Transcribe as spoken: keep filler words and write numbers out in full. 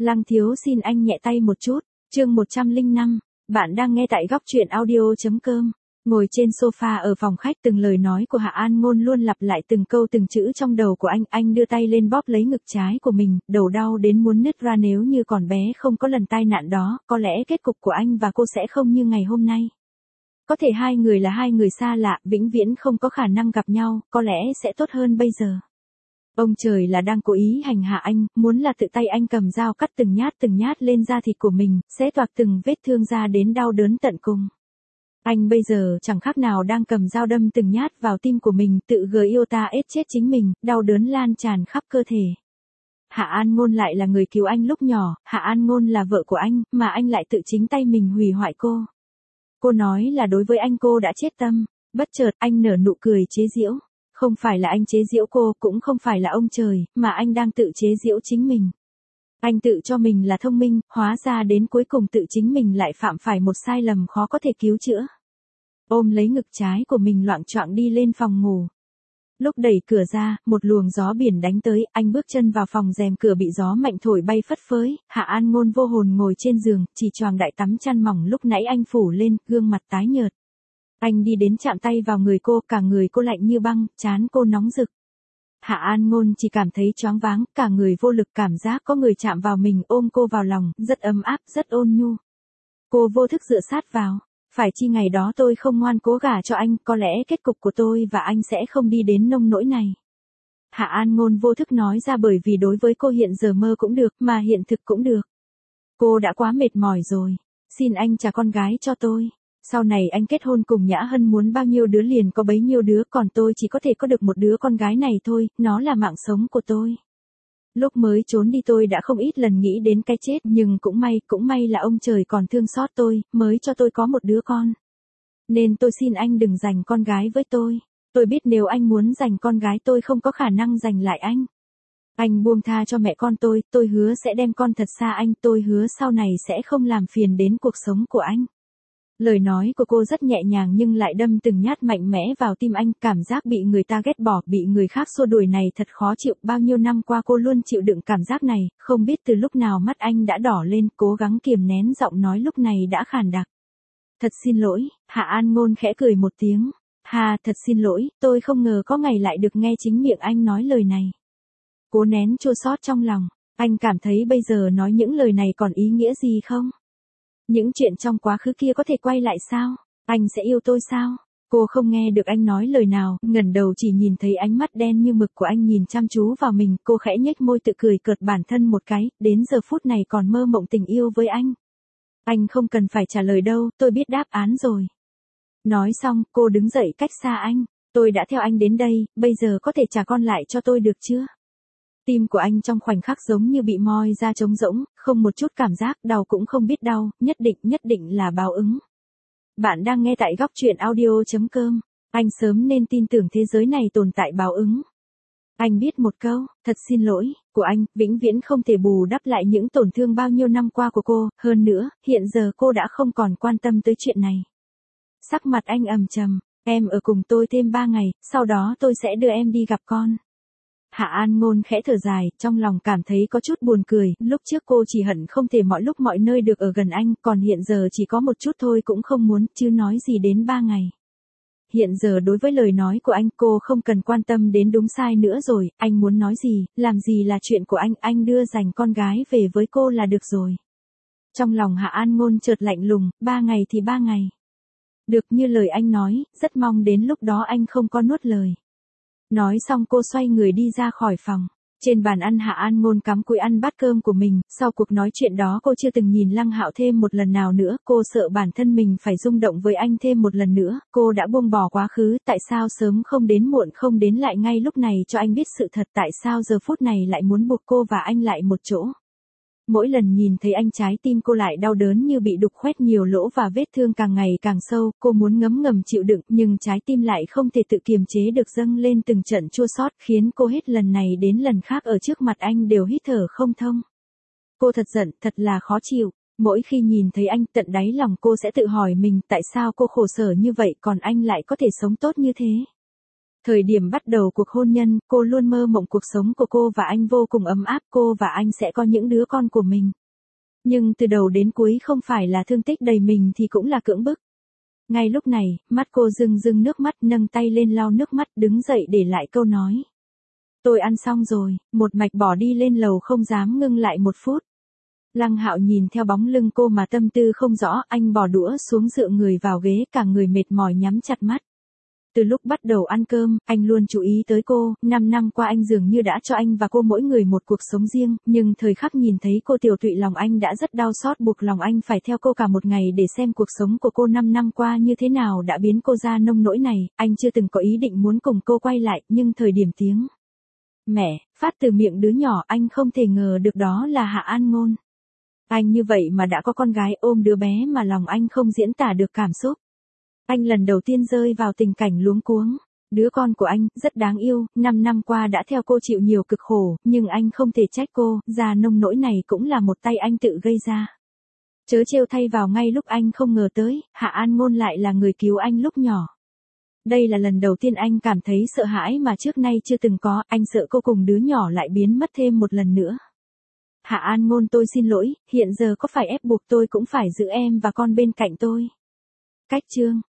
Lăng thiếu xin anh nhẹ tay một chút, chương một trăm lẻ năm, bạn đang nghe tại góc truyện audio.com. Ngồi trên sofa ở phòng khách, từng lời nói của Hạ An Ngôn luôn lặp lại từng câu từng chữ trong đầu của anh. Anh đưa tay lên bóp lấy ngực trái của mình, đầu đau đến muốn nứt ra. Nếu như còn bé không có lần tai nạn đó, có lẽ kết cục của anh và cô sẽ không như ngày hôm nay. Có thể hai người là hai người xa lạ, vĩnh viễn không có khả năng gặp nhau, có lẽ sẽ tốt hơn bây giờ. Ông trời là đang cố ý hành hạ anh, muốn là tự tay anh cầm dao cắt từng nhát từng nhát lên da thịt của mình, xé toạc từng vết thương ra đến đau đớn tận cùng. Anh bây giờ chẳng khác nào đang cầm dao đâm từng nhát vào tim của mình, tự gờ yêu ta ết chết chính mình, đau đớn lan tràn khắp cơ thể. Hạ An Ngôn lại là người cứu anh lúc nhỏ, Hạ An Ngôn là vợ của anh, mà anh lại tự chính tay mình hủy hoại cô. Cô nói là đối với anh cô đã chết tâm, bất chợt anh nở nụ cười chế giễu. Không phải là anh chế giễu cô, cũng không phải là ông trời, mà anh đang tự chế giễu chính mình. Anh tự cho mình là thông minh, hóa ra đến cuối cùng tự chính mình lại phạm phải một sai lầm khó có thể cứu chữa. Ôm lấy ngực trái của mình loạng choạng đi lên phòng ngủ. Lúc đẩy cửa ra, một luồng gió biển đánh tới, anh bước chân vào phòng, rèm cửa bị gió mạnh thổi bay phất phới. Hạ An Ngôn vô hồn ngồi trên giường, chỉ choàng đại tắm chăn mỏng lúc nãy anh phủ lên, gương mặt tái nhợt. Anh đi đến chạm tay vào người cô, cả người cô lạnh như băng, trán cô nóng rực. Hạ An Ngôn chỉ cảm thấy choáng váng, cả người vô lực, cảm giác có người chạm vào mình, ôm cô vào lòng, rất ấm áp, rất ôn nhu. Cô vô thức dựa sát vào. Phải chi ngày đó tôi không ngoan cố gả cho anh, có lẽ kết cục của tôi và anh sẽ không đi đến nông nỗi này. Hạ An Ngôn vô thức nói ra, bởi vì đối với cô hiện giờ mơ cũng được, mà hiện thực cũng được. Cô đã quá mệt mỏi rồi. Xin anh trả con gái cho tôi. Sau này anh kết hôn cùng Nhã Hân, muốn bao nhiêu đứa liền có bấy nhiêu đứa, còn tôi chỉ có thể có được một đứa con gái này thôi, nó là mạng sống của tôi. Lúc mới trốn đi tôi đã không ít lần nghĩ đến cái chết, nhưng cũng may, cũng may là ông trời còn thương xót tôi, mới cho tôi có một đứa con. Nên tôi xin anh đừng giành con gái với tôi. Tôi biết nếu anh muốn giành con gái tôi không có khả năng giành lại anh. Anh buông tha cho mẹ con tôi, tôi hứa sẽ đem con thật xa anh, tôi hứa sau này sẽ không làm phiền đến cuộc sống của anh. Lời nói của cô rất nhẹ nhàng nhưng lại đâm từng nhát mạnh mẽ vào tim anh, cảm giác bị người ta ghét bỏ, bị người khác xua đuổi này thật khó chịu. Bao nhiêu năm qua cô luôn chịu đựng cảm giác này, không biết từ lúc nào mắt anh đã đỏ lên, cố gắng kiềm nén giọng nói lúc này đã khàn đặc. Thật xin lỗi. Hạ An Ngôn khẽ cười một tiếng. Hà, thật xin lỗi, tôi không ngờ có ngày lại được nghe chính miệng anh nói lời này. Cố nén chua xót trong lòng, anh cảm thấy bây giờ nói những lời này còn ý nghĩa gì không? Những chuyện trong quá khứ kia có thể quay lại sao? Anh sẽ yêu tôi sao? Cô không nghe được anh nói lời nào, ngẩng đầu chỉ nhìn thấy ánh mắt đen như mực của anh nhìn chăm chú vào mình, cô khẽ nhếch môi tự cười cợt bản thân một cái, đến giờ phút này còn mơ mộng tình yêu với anh. Anh không cần phải trả lời đâu, tôi biết đáp án rồi. Nói xong, cô đứng dậy cách xa anh. Tôi đã theo anh đến đây, bây giờ có thể trả con lại cho tôi được chưa? Tim của anh trong khoảnh khắc giống như bị moi ra trống rỗng, không một chút cảm giác, đau cũng không biết đau, nhất định, nhất định là báo ứng. Bạn đang nghe tại góc truyện audio.com. Anh sớm nên tin tưởng thế giới này tồn tại báo ứng. Anh biết một câu, thật xin lỗi, của anh, vĩnh viễn không thể bù đắp lại những tổn thương bao nhiêu năm qua của cô, hơn nữa, hiện giờ cô đã không còn quan tâm tới chuyện này. Sắc mặt anh ầm trầm, em ở cùng tôi thêm ba ngày, sau đó tôi sẽ đưa em đi gặp con. Hạ An Ngôn khẽ thở dài, trong lòng cảm thấy có chút buồn cười, lúc trước cô chỉ hận không thể mọi lúc mọi nơi được ở gần anh, còn hiện giờ chỉ có một chút thôi cũng không muốn, chứ nói gì đến ba ngày. Hiện giờ đối với lời nói của anh, cô không cần quan tâm đến đúng sai nữa rồi, anh muốn nói gì, làm gì là chuyện của anh, anh đưa dành con gái về với cô là được rồi. Trong lòng Hạ An Ngôn chợt lạnh lùng, ba ngày thì ba ngày. Được như lời anh nói, rất mong đến lúc đó anh không có nuốt lời. Nói xong cô xoay người đi ra khỏi phòng. Trên bàn ăn Hạ An Ngôn cắm cúi ăn bát cơm của mình, sau cuộc nói chuyện đó cô chưa từng nhìn Lăng Hạo thêm một lần nào nữa, cô sợ bản thân mình phải rung động với anh thêm một lần nữa, cô đã buông bỏ quá khứ, tại sao sớm không đến muộn không đến lại ngay lúc này cho anh biết sự thật, tại sao giờ phút này lại muốn buộc cô và anh lại một chỗ. Mỗi lần nhìn thấy anh trái tim cô lại đau đớn như bị đục khoét nhiều lỗ và vết thương càng ngày càng sâu, cô muốn ngấm ngầm chịu đựng nhưng trái tim lại không thể tự kiềm chế được dâng lên từng trận chua xót khiến cô hết lần này đến lần khác ở trước mặt anh đều hít thở không thông. Cô thật giận, thật là khó chịu, mỗi khi nhìn thấy anh tận đáy lòng cô sẽ tự hỏi mình tại sao cô khổ sở như vậy còn anh lại có thể sống tốt như thế. Thời điểm bắt đầu cuộc hôn nhân, cô luôn mơ mộng cuộc sống của cô và anh vô cùng ấm áp, cô và anh sẽ có những đứa con của mình. Nhưng từ đầu đến cuối không phải là thương tích đầy mình thì cũng là cưỡng bức. Ngay lúc này, mắt cô rưng rưng nước mắt, nâng tay lên lau nước mắt, đứng dậy để lại câu nói. Tôi ăn xong rồi, một mạch bỏ đi lên lầu không dám ngưng lại một phút. Lăng Hạo nhìn theo bóng lưng cô mà tâm tư không rõ, anh bỏ đũa xuống dựa người vào ghế, cả người mệt mỏi nhắm chặt mắt. Từ lúc bắt đầu ăn cơm, anh luôn chú ý tới cô, năm năm qua anh dường như đã cho anh và cô mỗi người một cuộc sống riêng, nhưng thời khắc nhìn thấy cô tiểu tụy lòng anh đã rất đau xót, buộc lòng anh phải theo cô cả một ngày để xem cuộc sống của cô năm năm qua như thế nào đã biến cô ra nông nỗi này. Anh chưa từng có ý định muốn cùng cô quay lại, nhưng thời điểm tiếng mẹ phát từ miệng đứa nhỏ, anh không thể ngờ được đó là Hạ An Ngôn. Anh như vậy mà đã có con gái, ôm đứa bé mà lòng anh không diễn tả được cảm xúc. Anh lần đầu tiên rơi vào tình cảnh luống cuống. Đứa con của anh, rất đáng yêu, năm năm qua đã theo cô chịu nhiều cực khổ, nhưng anh không thể trách cô, ra nông nỗi này cũng là một tay anh tự gây ra. Chớ trêu thay vào ngay lúc anh không ngờ tới, Hạ An Ngôn lại là người cứu anh lúc nhỏ. Đây là lần đầu tiên anh cảm thấy sợ hãi mà trước nay chưa từng có, anh sợ cô cùng đứa nhỏ lại biến mất thêm một lần nữa. Hạ An Ngôn, tôi xin lỗi, hiện giờ có phải ép buộc tôi cũng phải giữ em và con bên cạnh tôi. Cách chương